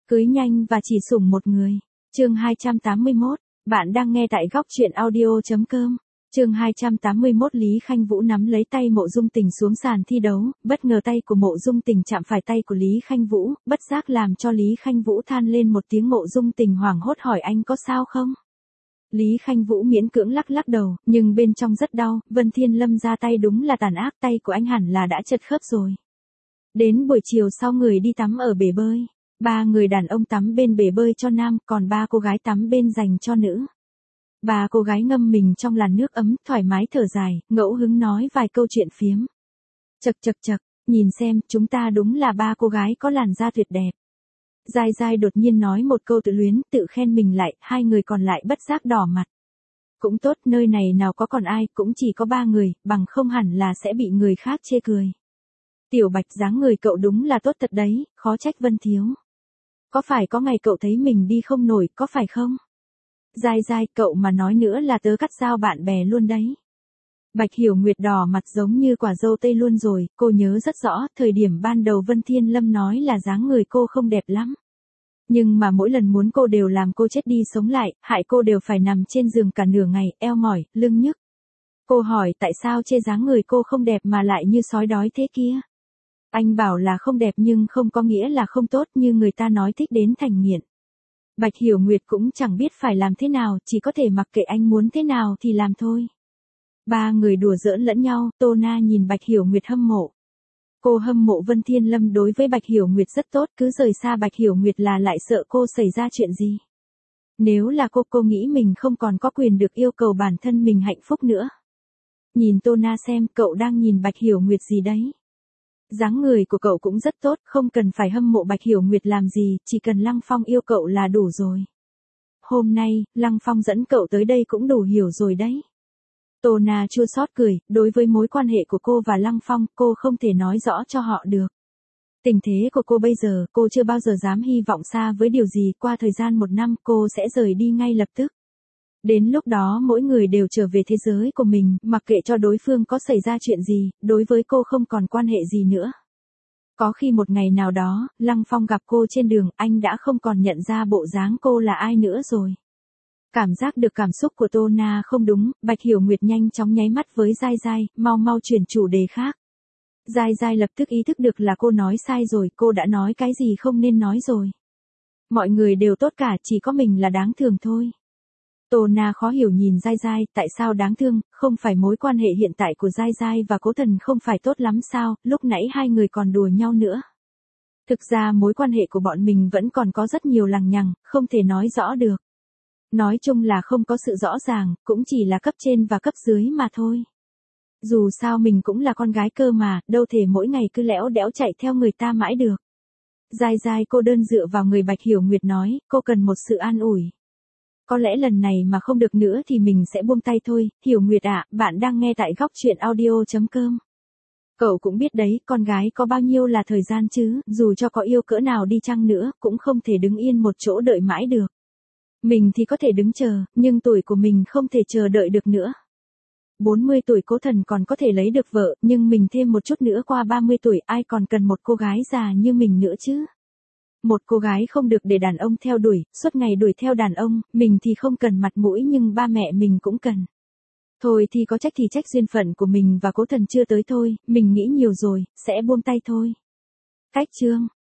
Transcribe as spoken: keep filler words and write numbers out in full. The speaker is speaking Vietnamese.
Cưới nhanh và chỉ sủng một người. Chương hai trăm tám mươi mốt. Bạn đang nghe tại góc truyện audio chấm com. Chương hai trăm tám mươi mốt. Lý Khanh Vũ nắm lấy tay Mộ Dung Tình xuống sàn thi đấu, bất ngờ tay của Mộ Dung Tình chạm phải tay của Lý Khanh Vũ, bất giác làm cho Lý Khanh Vũ than lên một tiếng. Mộ Dung Tình hoảng hốt hỏi anh có sao không? Lý Khanh Vũ miễn cưỡng lắc lắc đầu, nhưng bên trong rất đau. Vân Thiên Lâm ra tay đúng là tàn ác, tay của anh hẳn là đã chật khớp rồi. Đến buổi chiều sau người đi tắm ở bể bơi. Ba người đàn ông tắm bên bể bơi cho nam, còn ba cô gái tắm bên dành cho nữ. Ba cô gái ngâm mình trong làn nước ấm, thoải mái thở dài, ngẫu hứng nói vài câu chuyện phiếm. Chật chật chật, nhìn xem, chúng ta đúng là ba cô gái có làn da tuyệt đẹp. Giai Giai đột nhiên nói một câu tự luyến, tự khen mình lại, hai người còn lại bất giác đỏ mặt. Cũng tốt, nơi này nào có còn ai, cũng chỉ có ba người, bằng không hẳn là sẽ bị người khác chê cười. Tiểu Bạch, dáng người cậu đúng là tốt thật đấy, khó trách Vân thiếu. Có phải có ngày cậu thấy mình đi không nổi, có phải không? Giai Giai, cậu mà nói nữa là tớ cắt giao bạn bè luôn đấy. Bạch Hiểu Nguyệt đỏ mặt giống như quả dâu tây luôn rồi, cô nhớ rất rõ, thời điểm ban đầu Vân Thiên Lâm nói là dáng người cô không đẹp lắm. Nhưng mà mỗi lần muốn cô đều làm cô chết đi sống lại, hại cô đều phải nằm trên giường cả nửa ngày, eo mỏi, lưng nhức. Cô hỏi tại sao chê dáng người cô không đẹp mà lại như sói đói thế kia? Anh bảo là không đẹp nhưng không có nghĩa là không tốt, như người ta nói thích đến thành nghiện. Bạch Hiểu Nguyệt cũng chẳng biết phải làm thế nào, chỉ có thể mặc kệ anh muốn thế nào thì làm thôi. Ba người đùa giỡn lẫn nhau, Tô Na nhìn Bạch Hiểu Nguyệt hâm mộ. Cô hâm mộ Vân Thiên Lâm đối với Bạch Hiểu Nguyệt rất tốt, cứ rời xa Bạch Hiểu Nguyệt là lại sợ cô xảy ra chuyện gì. Nếu là cô, cô nghĩ mình không còn có quyền được yêu cầu bản thân mình hạnh phúc nữa. Nhìn Tô Na xem, cậu đang nhìn Bạch Hiểu Nguyệt gì đấy? Dáng người của cậu cũng rất tốt, không cần phải hâm mộ Bạch Hiểu Nguyệt làm gì, chỉ cần Lăng Phong yêu cậu là đủ rồi. Hôm nay, Lăng Phong dẫn cậu tới đây cũng đủ hiểu rồi đấy. Tô Na chua xót cười, đối với mối quan hệ của cô và Lăng Phong, cô không thể nói rõ cho họ được. Tình thế của cô bây giờ, cô chưa bao giờ dám hy vọng xa với điều gì, qua thời gian một năm cô sẽ rời đi ngay lập tức. Đến lúc đó mỗi người đều trở về thế giới của mình, mặc kệ cho đối phương có xảy ra chuyện gì, đối với cô không còn quan hệ gì nữa. Có khi một ngày nào đó, Lăng Phong gặp cô trên đường, anh đã không còn nhận ra bộ dáng cô là ai nữa rồi. Cảm giác được cảm xúc của Tô Na không đúng, Bạch Hiểu Nguyệt nhanh chóng nháy mắt với Giai Giai, mau mau chuyển chủ đề khác. Giai Giai lập tức ý thức được là cô nói sai rồi, cô đã nói cái gì không nên nói rồi. Mọi người đều tốt cả, chỉ có mình là đáng thương thôi. Tô Na khó hiểu nhìn Giai Giai, tại sao đáng thương, không phải mối quan hệ hiện tại của Giai Giai và Cố Thần không phải tốt lắm sao, lúc nãy hai người còn đùa nhau nữa. Thực ra mối quan hệ của bọn mình vẫn còn có rất nhiều lằng nhằng, không thể nói rõ được. Nói chung là không có sự rõ ràng, cũng chỉ là cấp trên và cấp dưới mà thôi. Dù sao mình cũng là con gái cơ mà, đâu thể mỗi ngày cứ lẽo đẽo chạy theo người ta mãi được. Giai Giai cô đơn dựa vào người Bạch Hiểu Nguyệt nói, cô cần một sự an ủi. Có lẽ lần này mà không được nữa thì mình sẽ buông tay thôi. Hiểu Nguyệt ạ, bạn đang nghe tại góc truyện audio chấm com. Cậu cũng biết đấy, con gái có bao nhiêu là thời gian chứ, dù cho có yêu cỡ nào đi chăng nữa, cũng không thể đứng yên một chỗ đợi mãi được. Mình thì có thể đứng chờ, nhưng tuổi của mình không thể chờ đợi được nữa. bốn mươi tuổi Cố Thần còn có thể lấy được vợ, nhưng mình thêm một chút nữa qua ba mươi tuổi, ai còn cần một cô gái già như mình nữa chứ? Một cô gái không được để đàn ông theo đuổi, suốt ngày đuổi theo đàn ông, mình thì không cần mặt mũi nhưng ba mẹ mình cũng cần. Thôi thì có trách thì trách duyên phận của mình và Cố Thần chưa tới thôi, mình nghĩ nhiều rồi, sẽ buông tay thôi. Cách chương